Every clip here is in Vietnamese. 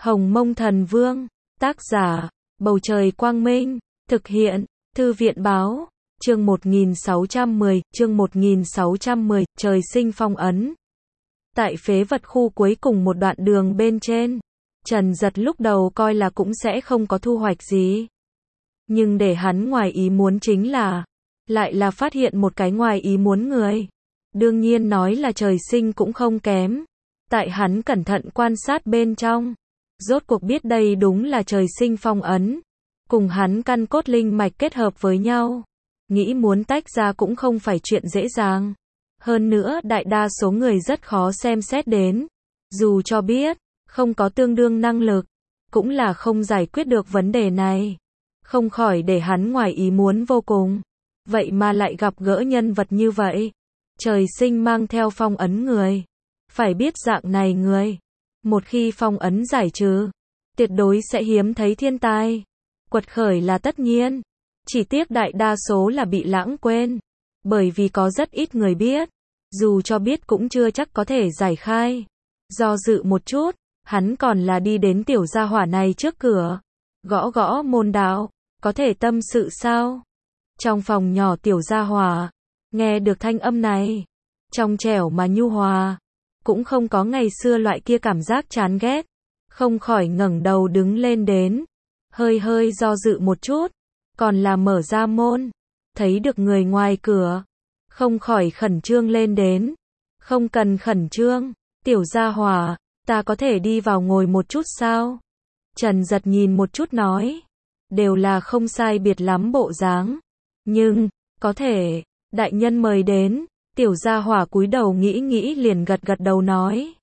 Hồng Mông Thần Vương, tác giả, Bầu Trời Quang Minh, thực hiện, Thư viện Báo, chương 1610, trời sinh phong ấn. Tại phế vật khu cuối cùng một đoạn đường bên trên, Trần Dật lúc đầu coi là cũng sẽ không có thu hoạch gì. Nhưng để hắn ngoài ý muốn chính là, lại là phát hiện một cái ngoài ý muốn người. Đương nhiên nói là trời sinh cũng không kém. Tại hắn cẩn thận quan sát bên trong, rốt cuộc biết đây đúng là trời sinh phong ấn. Cùng hắn căn cốt linh mạch kết hợp với nhau. Nghĩ muốn tách ra cũng không phải chuyện dễ dàng. Hơn nữa đại đa số người rất khó xem xét đến. Dù cho biết, không có tương đương năng lực, cũng là không giải quyết được vấn đề này. Không khỏi để hắn ngoài ý muốn vô cùng. Vậy mà lại gặp gỡ nhân vật như vậy. Trời sinh mang theo phong ấn người. Phải biết dạng này người, một khi phong ấn giải trừ, tuyệt đối sẽ hiếm thấy thiên tai. Quật khởi là tất nhiên. Chỉ tiếc đại đa số là bị lãng quên. Bởi vì có rất ít người biết. Dù cho biết cũng chưa chắc có thể giải khai. Do dự một chút, hắn còn là đi đến tiểu gia hỏa này trước cửa. Gõ gõ môn đạo, có thể tâm sự sao? Trong phòng nhỏ tiểu gia hỏa, nghe được thanh âm này, trong trẻo mà nhu hòa, cũng không có ngày xưa loại kia cảm giác chán ghét. Không khỏi ngẩng đầu đứng lên đến, hơi do dự một chút, còn là mở ra môn, thấy được người ngoài cửa, không khỏi khẩn trương lên đến. Không cần khẩn trương, tiểu gia hỏa, ta có thể đi vào ngồi một chút sao? Trần Dật nhìn một chút nói, đều là không sai biệt lắm bộ dáng, nhưng, có thể, đại nhân mời đến. Tiểu gia hỏa cúi đầu nghĩ liền gật đầu nói.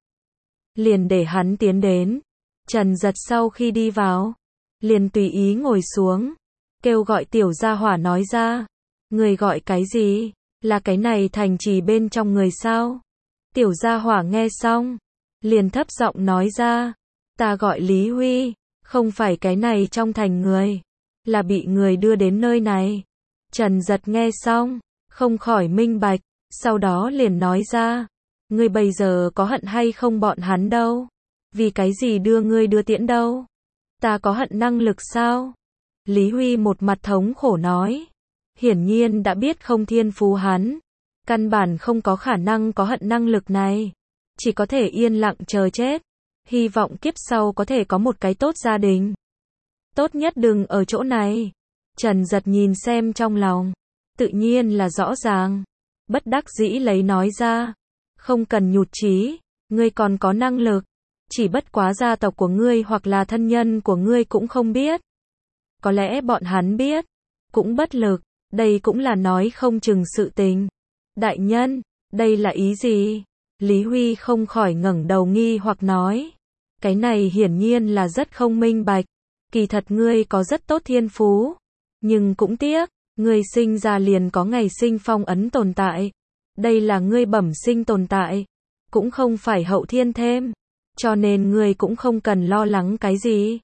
Liền để hắn tiến đến. Trần Dật sau khi đi vào, liền tùy ý ngồi xuống, kêu gọi tiểu gia hỏa nói ra. Người gọi cái gì? Là cái này thành trì bên trong người sao? Tiểu gia hỏa nghe xong, liền thấp giọng nói ra. Ta gọi Lý Huy, không phải cái này trong thành người, là bị người đưa đến nơi này. Trần Dật nghe xong, không khỏi minh bạch. Sau đó liền nói ra, ngươi bây giờ có hận hay không bọn hắn đâu? Vì cái gì đưa ngươi đưa tiễn đâu? Ta có hận năng lực sao? Lý Huy một mặt thống khổ nói, hiển nhiên đã biết không thiên phú hắn, căn bản không có khả năng có hận năng lực này, chỉ có thể yên lặng chờ chết, hy vọng kiếp sau có thể có một cái tốt gia đình. Tốt nhất đừng ở chỗ này. Trần Dật nhìn xem trong lòng, tự nhiên là rõ ràng. Bất đắc dĩ lấy nói ra, không cần nhụt chí, ngươi còn có năng lực, chỉ bất quá gia tộc của ngươi hoặc là thân nhân của ngươi cũng không biết. Có lẽ bọn hắn biết, cũng bất lực, đây cũng là nói không chừng sự tình. Đại nhân, đây là ý gì? Lý Huy không khỏi ngẩng đầu nghi hoặc nói, cái này hiển nhiên là rất không minh bạch, kỳ thật ngươi có rất tốt thiên phú, nhưng cũng tiếc. Ngươi sinh ra liền có ngày sinh phong ấn tồn tại. Đây là ngươi bẩm sinh tồn tại. Cũng không phải hậu thiên thêm. Cho nên ngươi cũng không cần lo lắng cái gì.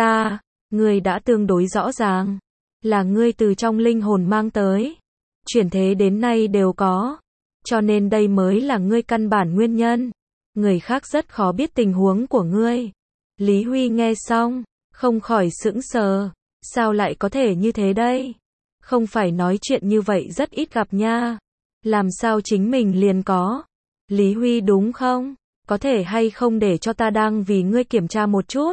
Ngươi đã tương đối rõ ràng. Là ngươi từ trong linh hồn mang tới. Chuyển thế đến nay đều có. Cho nên đây mới là ngươi căn bản nguyên nhân. Người khác rất khó biết tình huống của ngươi. Lý Huy nghe xong, không khỏi sững sờ. Sao lại có thể như thế đây? Không phải nói chuyện như vậy rất ít gặp nha. Làm sao chính mình liền có? Lý Huy đúng không? Có thể hay không để cho ta đang vì ngươi kiểm tra một chút?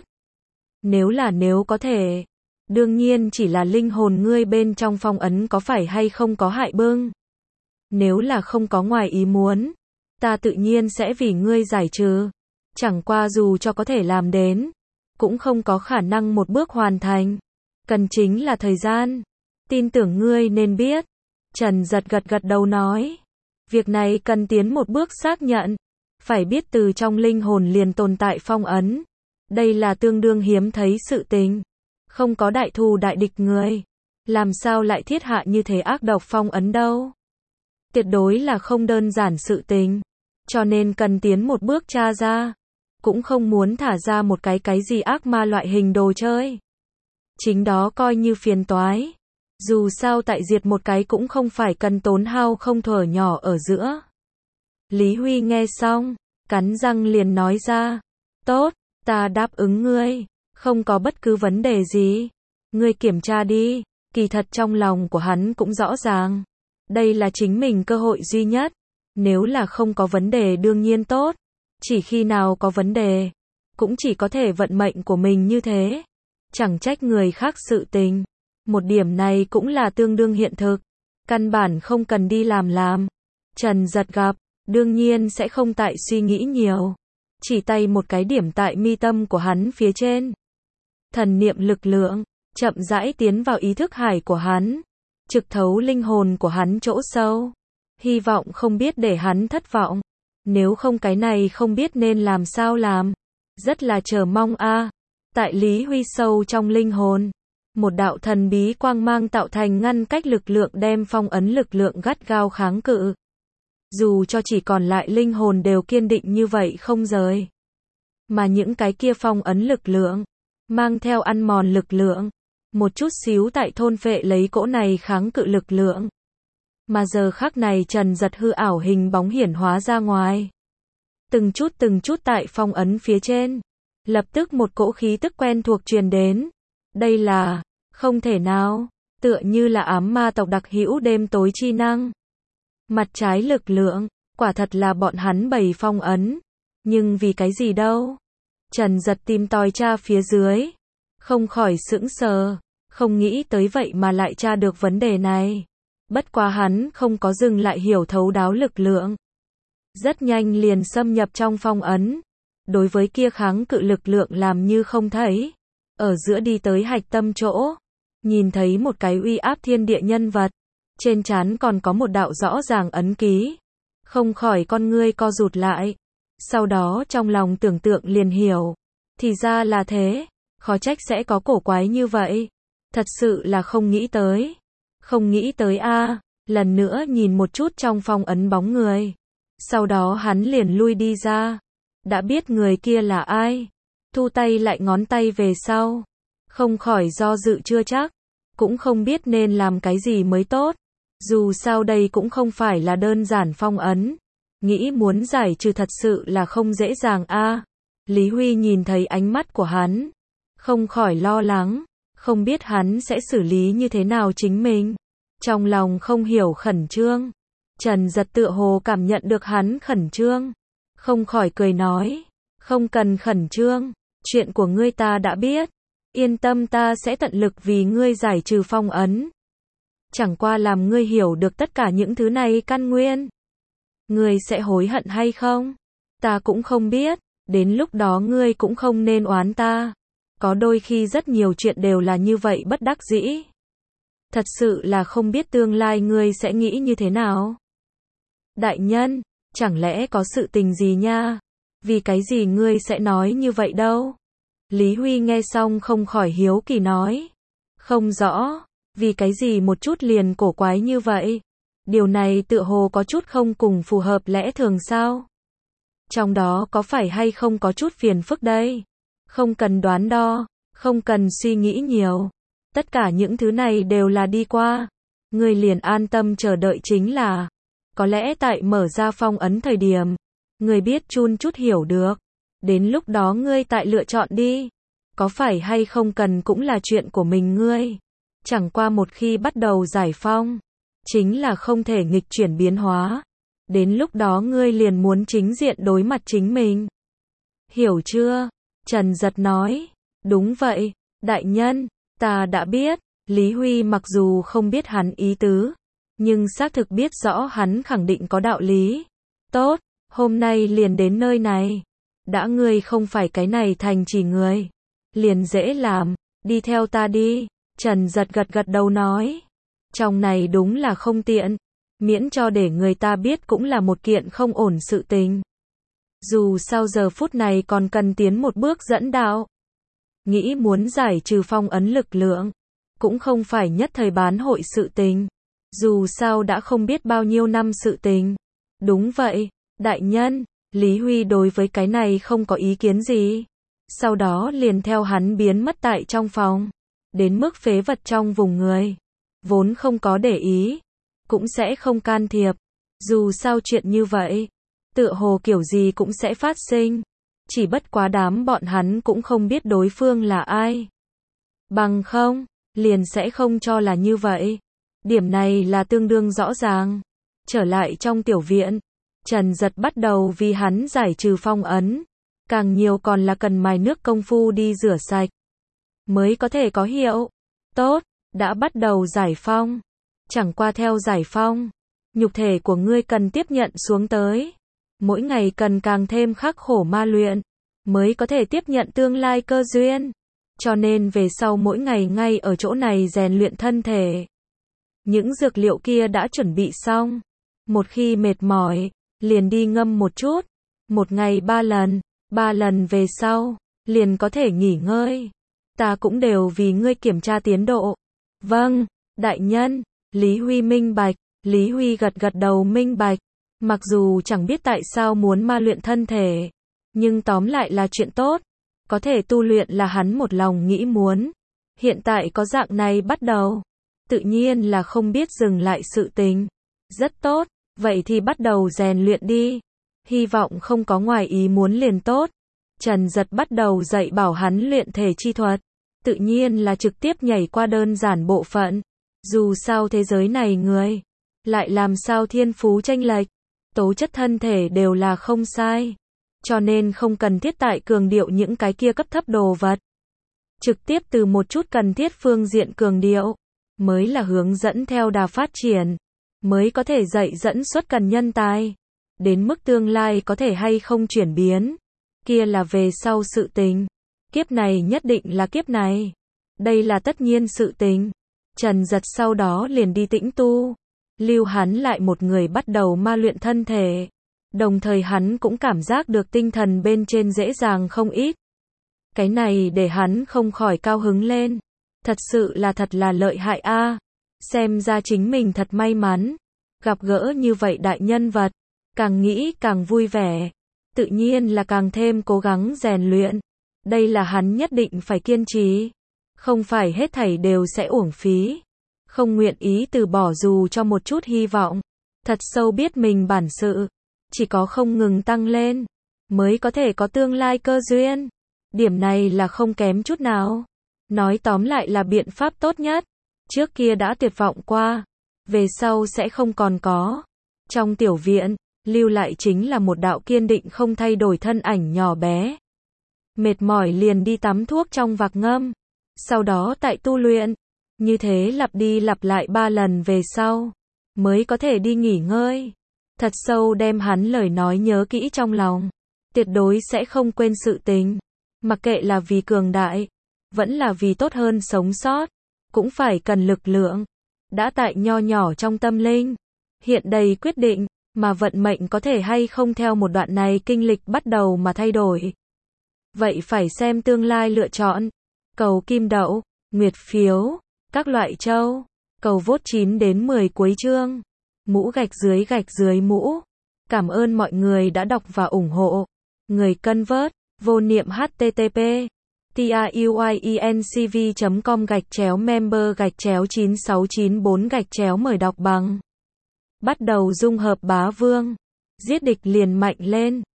Nếu có thể. Đương nhiên chỉ là linh hồn ngươi bên trong phong ấn có phải hay không có hại bưng. Nếu là không có ngoài ý muốn, ta tự nhiên sẽ vì ngươi giải trừ. Chẳng qua dù cho có thể làm đến, cũng không có khả năng một bước hoàn thành. Cần chính là thời gian. Tin tưởng ngươi nên biết. Trần Dật gật đầu nói. Việc này cần tiến một bước xác nhận. Phải biết từ trong linh hồn liền tồn tại phong ấn. Đây là tương đương hiếm thấy sự tình. Không có đại thù đại địch người. Làm sao lại thiết hạ như thế ác độc phong ấn đâu. Tuyệt đối là không đơn giản sự tình. Cho nên cần tiến một bước tra ra. Cũng không muốn thả ra một cái gì ác ma loại hình đồ chơi. Chính đó coi như phiền toái. Dù sao tại diệt một cái cũng không phải cần tốn hao không thở nhỏ ở giữa. Lý Huy nghe xong, cắn răng liền nói ra. Tốt, Ta đáp ứng ngươi, không có bất cứ vấn đề gì. Ngươi kiểm tra đi, kỳ thật trong lòng của hắn cũng rõ ràng. Đây là chính mình cơ hội duy nhất. Nếu là không có vấn đề đương nhiên tốt. Chỉ khi nào có vấn đề, cũng chỉ có thể vận mệnh của mình như thế. Chẳng trách người khác sự tình. Một điểm này cũng là tương đương hiện thực. Căn bản không cần đi làm. Trần Giật gặp, đương nhiên sẽ không tại suy nghĩ nhiều. Chỉ tay một cái điểm tại mi tâm của hắn phía trên. Thần niệm lực lượng, chậm rãi tiến vào ý thức hải của hắn. Trực thấu linh hồn của hắn chỗ sâu. Hy vọng không biết để hắn thất vọng. Nếu không cái này không biết nên làm sao làm. Rất là chờ mong a. Tại Lý Huy sâu trong linh hồn. Một đạo thần bí quang mang tạo thành ngăn cách lực lượng đem phong ấn lực lượng gắt gao kháng cự. Dù cho chỉ còn lại linh hồn đều kiên định như vậy không rời. Mà những cái kia phong ấn lực lượng, mang theo ăn mòn lực lượng, một chút xíu tại thôn phệ lấy cỗ này kháng cự lực lượng. Mà giờ khắc này Trần Giật hư ảo hình bóng hiển hóa ra ngoài. Từng chút tại phong ấn phía trên. Lập tức một cỗ khí tức quen thuộc truyền đến. Đây là, không thể nào, tựa như là ám ma tộc đặc hữu đêm tối chi năng. Mặt trái lực lượng, quả thật là bọn hắn bày phong ấn. Nhưng vì cái gì đâu? Trần Giật tìm tòi tra phía dưới. Không khỏi sững sờ. Không nghĩ tới vậy mà lại tra được vấn đề này. Bất quá hắn không có dừng lại hiểu thấu đáo lực lượng. Rất nhanh liền xâm nhập trong phong ấn. Đối với kia kháng cự lực lượng làm như không thấy. Ở giữa đi tới hạch tâm chỗ. Nhìn thấy một cái uy áp thiên địa nhân vật. Trên trán còn có một đạo rõ ràng ấn ký. Không khỏi con ngươi co rụt lại. Sau đó trong lòng tưởng tượng liền hiểu. Thì ra là thế. Khó trách sẽ có cổ quái như vậy. Thật sự là không nghĩ tới. Không nghĩ tới a. Lần nữa nhìn một chút trong phong ấn bóng người. Sau đó hắn liền lui đi ra. Đã biết người kia là ai. Thu tay lại ngón tay về sau. Không khỏi do dự chưa chắc. Cũng không biết nên làm cái gì mới tốt. Dù sao đây cũng không phải là đơn giản phong ấn. Nghĩ muốn giải trừ thật sự là không dễ dàng a. Lý Huy nhìn thấy ánh mắt của hắn. Không khỏi lo lắng. Không biết hắn sẽ xử lý như thế nào chính mình. Trong lòng không hiểu khẩn trương. Trần Giật tựa hồ cảm nhận được hắn khẩn trương. Không khỏi cười nói. Không cần khẩn trương. Chuyện của ngươi ta đã biết. Yên tâm ta sẽ tận lực vì ngươi giải trừ phong ấn. Chẳng qua làm ngươi hiểu được tất cả những thứ này căn nguyên. Ngươi sẽ hối hận hay không? Ta cũng không biết. Đến lúc đó ngươi cũng không nên oán ta. Có đôi khi rất nhiều chuyện đều là như vậy bất đắc dĩ. Thật sự là không biết tương lai ngươi sẽ nghĩ như thế nào. Đại nhân, chẳng lẽ có sự tình gì nha? Vì cái gì ngươi sẽ nói như vậy đâu? Lý Huy nghe xong không khỏi hiếu kỳ nói. Không rõ, vì cái gì một chút liền cổ quái như vậy? Điều này tựa hồ có chút không cùng phù hợp lẽ thường sao? Trong đó có phải hay không có chút phiền phức đây? Không cần đoán đo, không cần suy nghĩ nhiều. Tất cả những thứ này đều là đi qua. Ngươi liền an tâm chờ đợi chính là. Có lẽ tại mở ra phong ấn thời điểm. Ngươi biết chun chút hiểu được. Đến lúc đó ngươi tại lựa chọn đi. Có phải hay không cần cũng là chuyện của mình ngươi. Chẳng qua một khi bắt đầu giải phong. Chính là không thể nghịch chuyển biến hóa. Đến lúc đó ngươi liền muốn chính diện đối mặt chính mình. Hiểu chưa? Trần Giật nói. Đúng vậy, đại nhân, ta đã biết. Lý Huy mặc dù không biết hắn ý tứ, nhưng xác thực biết rõ hắn khẳng định có đạo lý. Tốt, hôm nay liền đến nơi này. Đã ngươi không phải cái này thành chỉ người. Liền dễ làm, đi theo ta đi. Trần Giật gật đầu nói. Trong này đúng là không tiện. Miễn cho để người ta biết cũng là một kiện không ổn sự tình. Dù sau giờ phút này còn cần tiến một bước dẫn đạo. Nghĩ muốn giải trừ phong ấn lực lượng. Cũng không phải nhất thời bán hội sự tình. Dù sao đã không biết bao nhiêu năm sự tình. Đúng vậy, đại nhân. Lý Huy đối với cái này không có ý kiến gì. Sau đó liền theo hắn biến mất tại trong phòng. Đến mức phế vật trong vùng người. Vốn không có để ý. Cũng sẽ không can thiệp. Dù sao chuyện như vậy. Tựa hồ kiểu gì cũng sẽ phát sinh. Chỉ bất quá đám bọn hắn cũng không biết đối phương là ai. Bằng không, liền sẽ không cho là như vậy. Điểm này là tương đương rõ ràng. Trở lại trong tiểu viện, Trần Giật bắt đầu vì hắn giải trừ phong ấn. Càng nhiều còn là cần mài nước công phu đi rửa sạch. Mới có thể có hiệu. Tốt, đã bắt đầu giải phong. Chẳng qua theo giải phong, nhục thể của ngươi cần tiếp nhận xuống tới. Mỗi ngày cần càng thêm khắc khổ ma luyện, mới có thể tiếp nhận tương lai cơ duyên. Cho nên về sau mỗi ngày ngay ở chỗ này rèn luyện thân thể. Những dược liệu kia đã chuẩn bị xong. Một khi mệt mỏi, liền đi ngâm một chút. Một ngày 3 lần, 3 lần về sau, liền có thể nghỉ ngơi. Ta cũng đều vì ngươi kiểm tra tiến độ. Vâng, đại nhân. Lý Huy minh bạch. Lý Huy gật gật đầu minh bạch. Mặc dù chẳng biết tại sao muốn ma luyện thân thể, nhưng tóm lại là chuyện tốt. Có thể tu luyện là hắn một lòng nghĩ muốn. Hiện tại có dạng này bắt đầu, tự nhiên là không biết dừng lại sự tình. Rất tốt, vậy thì bắt đầu rèn luyện đi. Hy vọng không có ngoài ý muốn liền tốt. Trần Giật bắt đầu dạy bảo hắn luyện thể chi thuật. Tự nhiên là trực tiếp nhảy qua đơn giản bộ phận. Dù sao thế giới này người, lại làm sao thiên phú chênh lệch, tố chất thân thể đều là không sai. Cho nên không cần thiết tại cường điệu những cái kia cấp thấp đồ vật. Trực tiếp từ một chút cần thiết phương diện cường điệu, mới là hướng dẫn theo đà phát triển, mới có thể dạy dẫn xuất cần nhân tài. Đến mức tương lai có thể hay không chuyển biến, kia là về sau sự tình. Kiếp này nhất định là kiếp này. Đây là tất nhiên sự tình. Trần Giật sau đó liền đi tĩnh tu. Lưu hắn lại một người bắt đầu ma luyện thân thể. Đồng thời hắn cũng cảm giác được tinh thần bên trên dễ dàng không ít. Cái này để hắn không khỏi cao hứng lên. Thật sự là thật là lợi hại a. Xem ra chính mình thật may mắn. Gặp gỡ như vậy đại nhân vật. Càng nghĩ càng vui vẻ. Tự nhiên là càng thêm cố gắng rèn luyện. Đây là hắn nhất định phải kiên trì. Không phải hết thảy đều sẽ uổng phí. Không nguyện ý từ bỏ dù cho một chút hy vọng. Thật sâu biết mình bản sự. Chỉ có không ngừng tăng lên, mới có thể có tương lai cơ duyên. Điểm này là không kém chút nào. Nói tóm lại là biện pháp tốt nhất. Trước kia đã tuyệt vọng qua, về sau sẽ không còn có. Trong tiểu viện, lưu lại chính là một đạo kiên định không thay đổi thân ảnh nhỏ bé. Mệt mỏi liền đi tắm thuốc trong vạc ngâm. Sau đó tại tu luyện. Như thế lặp đi lặp lại 3 lần về sau, mới có thể đi nghỉ ngơi. Thật sâu đem hắn lời nói nhớ kỹ trong lòng. Tuyệt đối sẽ không quên sự tình. Mặc kệ là vì cường đại, vẫn là vì tốt hơn sống sót, cũng phải cần lực lượng. Đã tại nho nhỏ trong tâm linh, hiện đầy quyết định, mà vận mệnh có thể hay không theo một đoạn này kinh lịch bắt đầu mà thay đổi. Vậy phải xem tương lai lựa chọn. Cầu kim đậu, nguyệt phiếu, các loại châu. Cầu vote 9 đến 10 cuối chương. Mũ gạch dưới mũ. Cảm ơn mọi người đã đọc và ủng hộ. Người cân vớt, vô niệm http tiuyecv.com/member/9694- mời đọc bằng. Bắt đầu dung hợp bá vương. Giết địch liền mạnh lên.